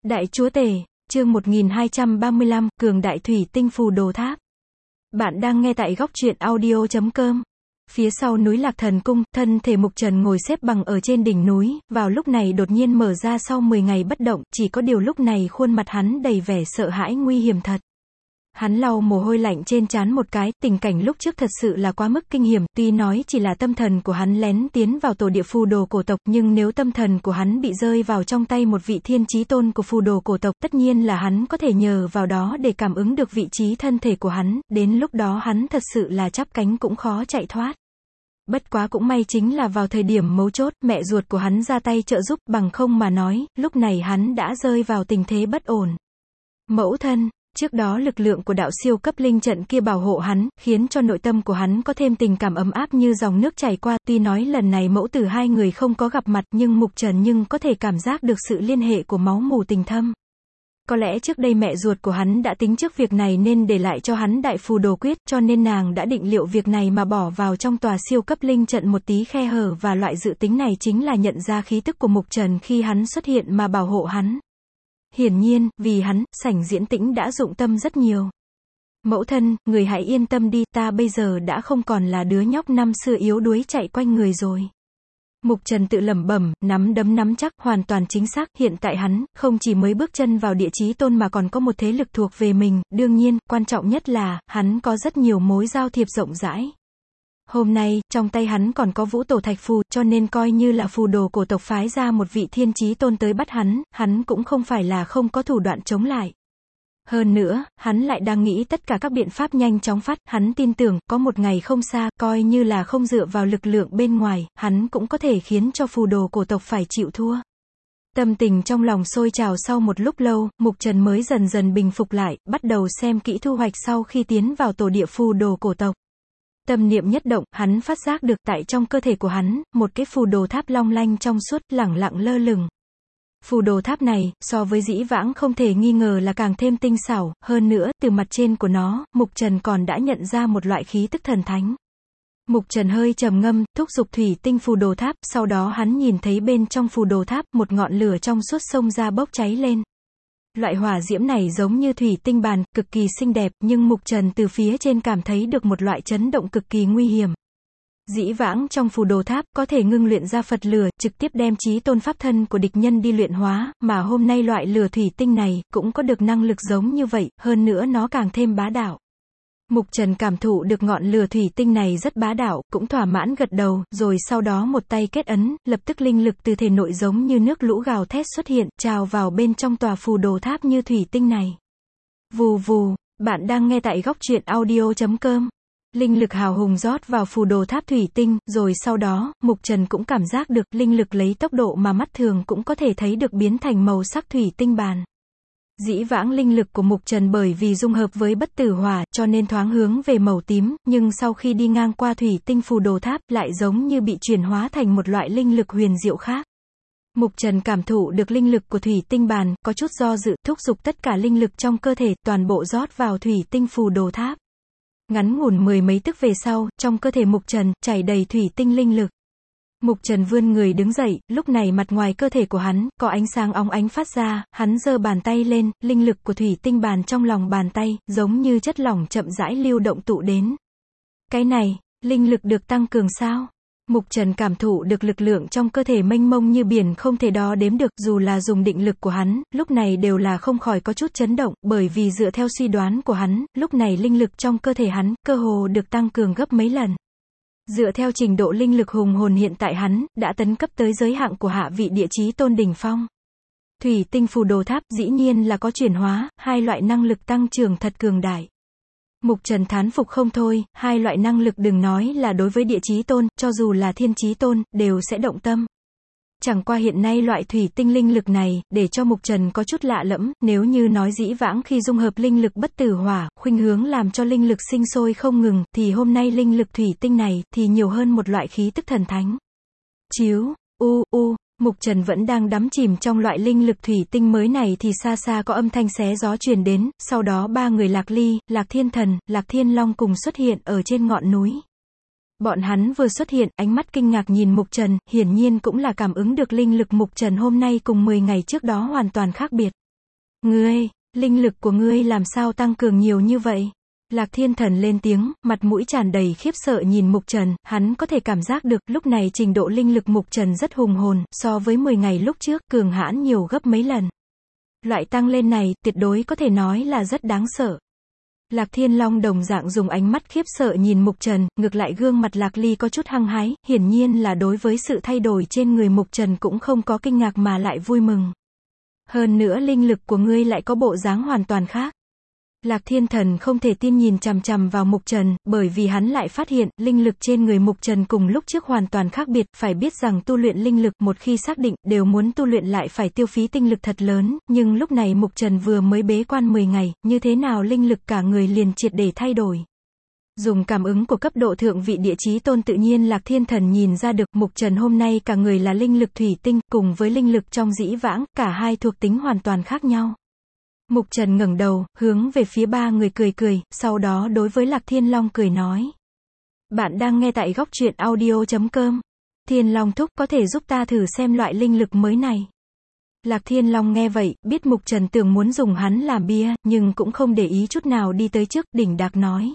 Đại Chúa Tể, chương 1235, Cường Đại Thủy Tinh Phù Đồ Tháp. Bạn đang nghe tại góc truyện audio.com. Phía sau núi Lạc Thần Cung, thân thể Mục Trần ngồi xếp bằng ở trên đỉnh núi, vào lúc này đột nhiên mở ra sau 10 ngày bất động, chỉ có điều lúc này khuôn mặt hắn đầy vẻ sợ hãi nguy hiểm thật. Hắn lau mồ hôi lạnh trên trán một cái, tình cảnh lúc trước thật sự là quá mức kinh hiểm, tuy nói chỉ là tâm thần của hắn lén tiến vào tổ địa phù đồ cổ tộc, nhưng nếu tâm thần của hắn bị rơi vào trong tay một vị thiên chí tôn của phù đồ cổ tộc, tất nhiên là hắn có thể nhờ vào đó để cảm ứng được vị trí thân thể của hắn, đến lúc đó hắn thật sự là chắp cánh cũng khó chạy thoát. Bất quá cũng may chính là vào thời điểm mấu chốt, mẹ ruột của hắn ra tay trợ giúp, bằng không mà nói, lúc này hắn đã rơi vào tình thế bất ổn. Mẫu thân. Trước đó lực lượng của đạo siêu cấp linh trận kia bảo hộ hắn, khiến cho nội tâm của hắn có thêm tình cảm ấm áp như dòng nước chảy qua, tuy nói lần này mẫu tử hai người không có gặp mặt, nhưng Mục Trần nhưng có thể cảm giác được sự liên hệ của máu mủ tình thâm. Có lẽ trước đây mẹ ruột của hắn đã tính trước việc này nên để lại cho hắn đại phù đồ quyết, cho nên nàng đã định liệu việc này mà bỏ vào trong tòa siêu cấp linh trận một tí khe hở, và loại dự tính này chính là nhận ra khí tức của Mục Trần khi hắn xuất hiện mà bảo hộ hắn. Hiển nhiên, vì hắn, Sảnh Diễn Tĩnh đã dụng tâm rất nhiều. Mẫu thân, người hãy yên tâm đi, ta bây giờ đã không còn là đứa nhóc năm xưa yếu đuối chạy quanh người rồi. Mục Trần tự lẩm bẩm, nắm đấm nắm chắc, hoàn toàn chính xác, hiện tại hắn, không chỉ mới bước chân vào địa chí tôn mà còn có một thế lực thuộc về mình, đương nhiên, quan trọng nhất là, hắn có rất nhiều mối giao thiệp rộng rãi. Hôm nay, trong tay hắn còn có Vũ Tổ Thạch Phù, cho nên coi như là phù đồ cổ tộc phái ra một vị thiên chí tôn tới bắt hắn cũng không phải là không có thủ đoạn chống lại. Hơn nữa, hắn lại đang nghĩ tất cả các biện pháp nhanh chóng phát, hắn tin tưởng, có một ngày không xa, coi như là không dựa vào lực lượng bên ngoài, hắn cũng có thể khiến cho phù đồ cổ tộc phải chịu thua. Tâm tình trong lòng sôi trào sau một lúc lâu, Mục Trần mới dần dần bình phục lại, bắt đầu xem kỹ thu hoạch sau khi tiến vào tổ địa phù đồ cổ tộc. Tâm niệm nhất động, hắn phát giác được tại trong cơ thể của hắn, một cái phù đồ tháp long lanh trong suốt, lẳng lặng lơ lửng. Phù đồ tháp này, so với dĩ vãng không thể nghi ngờ là càng thêm tinh xảo, hơn nữa, từ mặt trên của nó, Mục Trần còn đã nhận ra một loại khí tức thần thánh. Mục Trần hơi trầm ngâm, thúc giục thủy tinh phù đồ tháp, sau đó hắn nhìn thấy bên trong phù đồ tháp, một ngọn lửa trong suốt xông ra bốc cháy lên. Loại hỏa diễm này giống như thủy tinh bàn, cực kỳ xinh đẹp, nhưng Mục Trần từ phía trên cảm thấy được một loại chấn động cực kỳ nguy hiểm. Dĩ vãng trong phù đồ tháp, có thể ngưng luyện ra Phật lửa, trực tiếp đem chí tôn pháp thân của địch nhân đi luyện hóa, mà hôm nay loại lửa thủy tinh này, cũng có được năng lực giống như vậy, hơn nữa nó càng thêm bá đạo. Mục Trần cảm thụ được ngọn lửa thủy tinh này rất bá đạo, cũng thỏa mãn gật đầu, rồi sau đó một tay kết ấn, lập tức linh lực từ thể nội giống như nước lũ gào thét xuất hiện, trào vào bên trong tòa phù đồ tháp như thủy tinh này. Vù vù, bạn đang nghe tại góc truyện audio.com. Linh lực hào hùng rót vào phù đồ tháp thủy tinh, rồi sau đó, Mục Trần cũng cảm giác được, linh lực lấy tốc độ mà mắt thường cũng có thể thấy được biến thành màu sắc thủy tinh bàn. Dĩ vãng linh lực của Mục Trần bởi vì dung hợp với bất tử hỏa, cho nên thoáng hướng về màu tím, nhưng sau khi đi ngang qua thủy tinh phù đồ tháp, lại giống như bị chuyển hóa thành một loại linh lực huyền diệu khác. Mục Trần cảm thụ được linh lực của thủy tinh bàn, có chút do dự, thúc giục tất cả linh lực trong cơ thể, toàn bộ rót vào thủy tinh phù đồ tháp. Ngắn ngủn mười mấy tức về sau, trong cơ thể Mục Trần, chảy đầy thủy tinh linh lực. Mục Trần vươn người đứng dậy, lúc này mặt ngoài cơ thể của hắn, có ánh sáng óng ánh phát ra, hắn giơ bàn tay lên, linh lực của thủy tinh bàn trong lòng bàn tay, giống như chất lỏng chậm rãi lưu động tụ đến. Cái này, linh lực được tăng cường sao? Mục Trần cảm thụ được lực lượng trong cơ thể mênh mông như biển không thể đo đếm được, dù là dùng định lực của hắn, lúc này đều là không khỏi có chút chấn động, bởi vì dựa theo suy đoán của hắn, lúc này linh lực trong cơ thể hắn, cơ hồ được tăng cường gấp mấy lần. Dựa theo trình độ linh lực hùng hồn hiện tại hắn, đã tấn cấp tới giới hạn của hạ vị địa chí tôn đỉnh phong. Thủy tinh phù đồ tháp, dĩ nhiên là có chuyển hóa, hai loại năng lực tăng trưởng thật cường đại. Mục Trần thán phục không thôi, hai loại năng lực đừng nói là đối với địa chí tôn, cho dù là thiên chí tôn, đều sẽ động tâm. Chẳng qua hiện nay loại thủy tinh linh lực này, để cho Mục Trần có chút lạ lẫm, nếu như nói dĩ vãng khi dung hợp linh lực bất tử hỏa, khuynh hướng làm cho linh lực sinh sôi không ngừng, thì hôm nay linh lực thủy tinh này, thì nhiều hơn một loại khí tức thần thánh. Chiếu, Mục Trần vẫn đang đắm chìm trong loại linh lực thủy tinh mới này thì xa xa có âm thanh xé gió truyền đến, sau đó ba người Lạc Ly, Lạc Thiên Thần, Lạc Thiên Long cùng xuất hiện ở trên ngọn núi. Bọn hắn vừa xuất hiện, ánh mắt kinh ngạc nhìn Mục Trần, hiển nhiên cũng là cảm ứng được linh lực Mục Trần hôm nay cùng 10 ngày trước đó hoàn toàn khác biệt. Ngươi, linh lực của ngươi làm sao tăng cường nhiều như vậy? Lạc Thiên Thần lên tiếng, mặt mũi tràn đầy khiếp sợ nhìn Mục Trần, hắn có thể cảm giác được, lúc này trình độ linh lực Mục Trần rất hùng hồn, so với 10 ngày lúc trước, cường hãn nhiều gấp mấy lần. Loại tăng lên này, tuyệt đối có thể nói là rất đáng sợ. Lạc Thiên Long đồng dạng dùng ánh mắt khiếp sợ nhìn Mục Trần, ngược lại gương mặt Lạc Ly có chút hăng hái, hiển nhiên là đối với sự thay đổi trên người Mục Trần cũng không có kinh ngạc mà lại vui mừng. Hơn nữa linh lực của ngươi lại có bộ dáng hoàn toàn khác. Lạc Thiên Thần không thể tin nhìn chằm chằm vào Mục Trần, bởi vì hắn lại phát hiện, linh lực trên người Mục Trần cùng lúc trước hoàn toàn khác biệt, phải biết rằng tu luyện linh lực, một khi xác định, đều muốn tu luyện lại phải tiêu phí tinh lực thật lớn, nhưng lúc này Mục Trần vừa mới bế quan 10 ngày, như thế nào linh lực cả người liền triệt để thay đổi. Dùng cảm ứng của cấp độ thượng vị địa chí tôn tự nhiên Lạc Thiên Thần nhìn ra được Mục Trần hôm nay cả người là linh lực thủy tinh, cùng với linh lực trong dĩ vãng, cả hai thuộc tính hoàn toàn khác nhau. Mục Trần ngẩng đầu, hướng về phía ba người cười cười, sau đó đối với Lạc Thiên Long cười nói. Bạn đang nghe tại góc truyện audio.com. Thiên Long thúc có thể giúp ta thử xem loại linh lực mới này. Lạc Thiên Long nghe vậy, biết Mục Trần tưởng muốn dùng hắn làm bia, nhưng cũng không để ý chút nào đi tới trước, đỉnh đạc nói.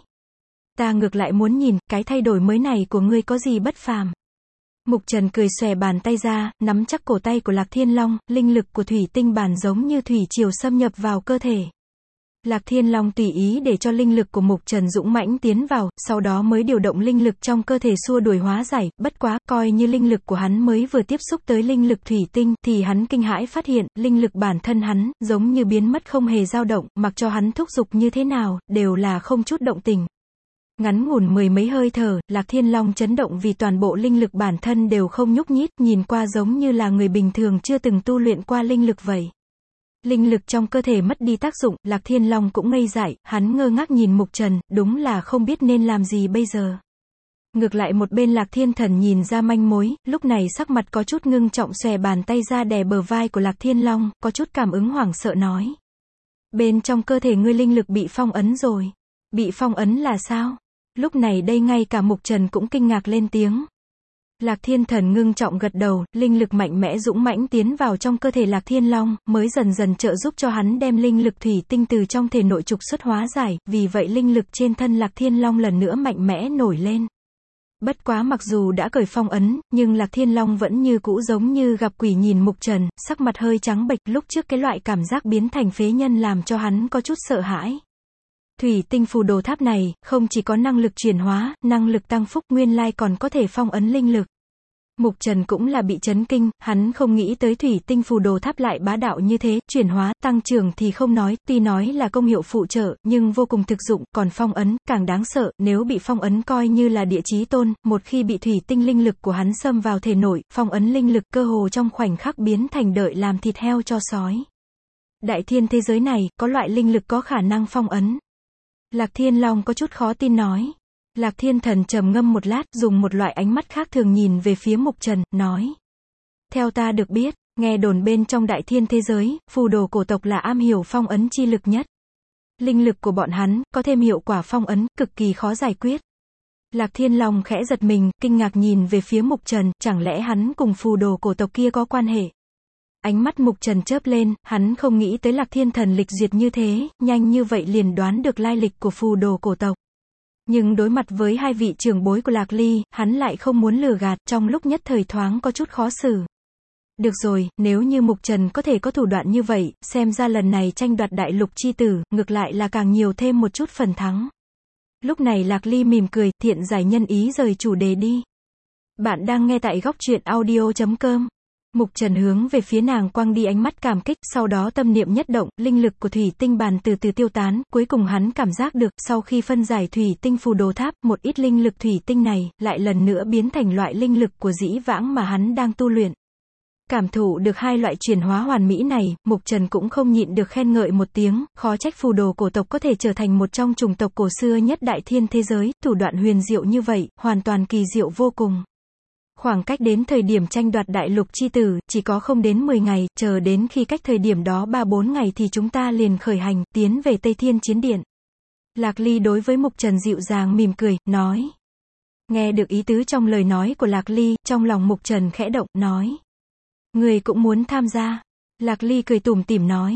Ta ngược lại muốn nhìn, cái thay đổi mới này của ngươi có gì bất phàm. Mục Trần cười xòe bàn tay ra, nắm chắc cổ tay của Lạc Thiên Long, linh lực của thủy tinh bản giống như thủy triều xâm nhập vào cơ thể. Lạc Thiên Long tùy ý để cho linh lực của Mục Trần dũng mãnh tiến vào, sau đó mới điều động linh lực trong cơ thể xua đuổi hóa giải, bất quá, coi như linh lực của hắn mới vừa tiếp xúc tới linh lực thủy tinh, thì hắn kinh hãi phát hiện, linh lực bản thân hắn, giống như biến mất không hề dao động, mặc cho hắn thúc giục như thế nào, đều là không chút động tình. Ngắn ngủn 10 mấy hơi thở, Lạc Thiên Long chấn động vì toàn bộ linh lực bản thân đều không nhúc nhích, nhìn qua giống như là người bình thường chưa từng tu luyện qua linh lực vậy. Linh lực trong cơ thể mất đi tác dụng, Lạc Thiên Long cũng ngây dại, hắn ngơ ngác nhìn Mục Trần, đúng là không biết nên làm gì bây giờ. Ngược lại một bên Lạc Thiên Thần nhìn ra manh mối, lúc này sắc mặt có chút ngưng trọng xòe bàn tay ra đè bờ vai của Lạc Thiên Long, có chút cảm ứng hoảng sợ nói. Bên trong cơ thể ngươi linh lực bị phong ấn rồi. Bị phong ấn là sao? Lúc này đây ngay cả Mục Trần cũng kinh ngạc lên tiếng. Lạc Thiên Thần ngưng trọng gật đầu, linh lực mạnh mẽ dũng mãnh tiến vào trong cơ thể Lạc Thiên Long, mới dần dần trợ giúp cho hắn đem linh lực thủy tinh từ trong thể nội trục xuất hóa giải, vì vậy linh lực trên thân Lạc Thiên Long lần nữa mạnh mẽ nổi lên. Bất quá mặc dù đã cởi phong ấn, nhưng Lạc Thiên Long vẫn như cũ giống như gặp quỷ nhìn Mục Trần, sắc mặt hơi trắng bệch, lúc trước cái loại cảm giác biến thành phế nhân làm cho hắn có chút sợ hãi. Thủy tinh phù đồ tháp này, không chỉ có năng lực chuyển hóa, năng lực tăng phúc, nguyên lai còn có thể phong ấn linh lực. Mục Trần cũng là bị chấn kinh, hắn không nghĩ tới thủy tinh phù đồ tháp lại bá đạo như thế, chuyển hóa, tăng trưởng thì không nói, tuy nói là công hiệu phụ trợ, nhưng vô cùng thực dụng, còn phong ấn, càng đáng sợ, nếu bị phong ấn coi như là địa chí tôn, một khi bị thủy tinh linh lực của hắn xâm vào thể nội, phong ấn linh lực cơ hồ trong khoảnh khắc biến thành đợi làm thịt heo cho sói. Đại thiên thế giới này, có loại linh lực có khả năng phong ấn. Lạc Thiên Long có chút khó tin nói. Lạc Thiên Thần trầm ngâm một lát, dùng một loại ánh mắt khác thường nhìn về phía Mục Trần, nói. Theo ta được biết, nghe đồn bên trong đại thiên thế giới, phù đồ cổ tộc là am hiểu phong ấn chi lực nhất. Linh lực của bọn hắn, có thêm hiệu quả phong ấn, cực kỳ khó giải quyết. Lạc Thiên Long khẽ giật mình, kinh ngạc nhìn về phía Mục Trần, chẳng lẽ hắn cùng phù đồ cổ tộc kia có quan hệ? Ánh mắt Mục Trần chớp lên, hắn không nghĩ tới Lạc Thiên Thần lịch duyệt như thế, nhanh như vậy liền đoán được lai lịch của phù đồ cổ tộc. Nhưng đối mặt với hai vị trưởng bối của Lạc Ly, hắn lại không muốn lừa gạt, trong lúc nhất thời thoáng có chút khó xử. Được rồi, nếu như Mục Trần có thể có thủ đoạn như vậy, xem ra lần này tranh đoạt đại lục chi tử, ngược lại là càng nhiều thêm một chút phần thắng. Lúc này Lạc Ly mỉm cười, thiện giải nhân ý rời chủ đề đi. Bạn đang nghe tại góc truyện audio.com. Mục Trần hướng về phía nàng quăng đi ánh mắt cảm kích, sau đó tâm niệm nhất động, linh lực của thủy tinh bàn từ từ tiêu tán, cuối cùng hắn cảm giác được, sau khi phân giải thủy tinh phù đồ tháp, một ít linh lực thủy tinh này, lại lần nữa biến thành loại linh lực của dĩ vãng mà hắn đang tu luyện. Cảm thụ được hai loại chuyển hóa hoàn mỹ này, Mục Trần cũng không nhịn được khen ngợi một tiếng, khó trách phù đồ cổ tộc có thể trở thành một trong chủng tộc cổ xưa nhất đại thiên thế giới, thủ đoạn huyền diệu như vậy, hoàn toàn kỳ diệu vô cùng. Khoảng cách đến thời điểm tranh đoạt đại lục chi tử, chỉ có không đến 10 ngày, chờ đến khi cách thời điểm đó 3-4 ngày thì chúng ta liền khởi hành, tiến về Tây Thiên Chiến Điện. Lạc Ly đối với Mục Trần dịu dàng mỉm cười, nói. Nghe được ý tứ trong lời nói của Lạc Ly, trong lòng Mục Trần khẽ động, nói. Người cũng muốn tham gia. Lạc Ly cười tủm tỉm nói.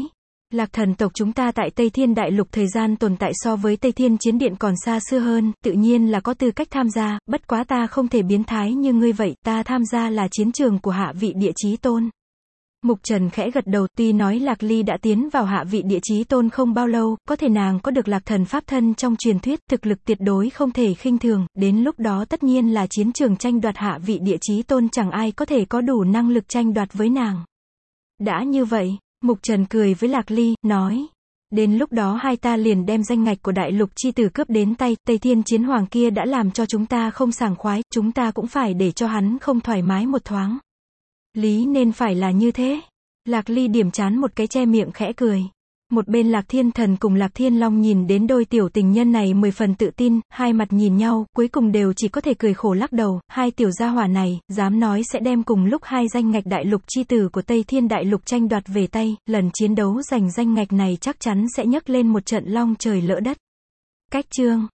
Lạc thần tộc chúng ta tại Tây Thiên Đại Lục thời gian tồn tại so với Tây Thiên Chiến Điện còn xa xưa hơn, tự nhiên là có tư cách tham gia, bất quá ta không thể biến thái như ngươi vậy, ta tham gia là chiến trường của hạ vị địa chí tôn. Mục Trần khẽ gật đầu, tuy nói Lạc Ly đã tiến vào hạ vị địa chí tôn không bao lâu, có thể nàng có được lạc thần pháp thân trong truyền thuyết, thực lực tuyệt đối không thể khinh thường, đến lúc đó tất nhiên là chiến trường tranh đoạt hạ vị địa chí tôn chẳng ai có thể có đủ năng lực tranh đoạt với nàng. Đã như vậy, Mục Trần cười với Lạc Ly, nói. Đến lúc đó hai ta liền đem danh ngạch của đại lục chi tử cướp đến tay, Tây Thiên Chiến Hoàng kia đã làm cho chúng ta không sảng khoái, chúng ta cũng phải để cho hắn không thoải mái một thoáng. Lý nên phải là như thế. Lạc Ly điểm trán một cái che miệng khẽ cười. Một bên Lạc Thiên Thần cùng Lạc Thiên Long nhìn đến đôi tiểu tình nhân này 10 phần tự tin, hai mặt nhìn nhau, cuối cùng đều chỉ có thể cười khổ lắc đầu, hai tiểu gia hỏa này, dám nói sẽ đem cùng lúc hai danh ngạch đại lục chi tử của Tây Thiên Đại Lục tranh đoạt về tay, lần chiến đấu giành danh ngạch này chắc chắn sẽ nhấc lên một trận long trời lỡ đất. Cách chương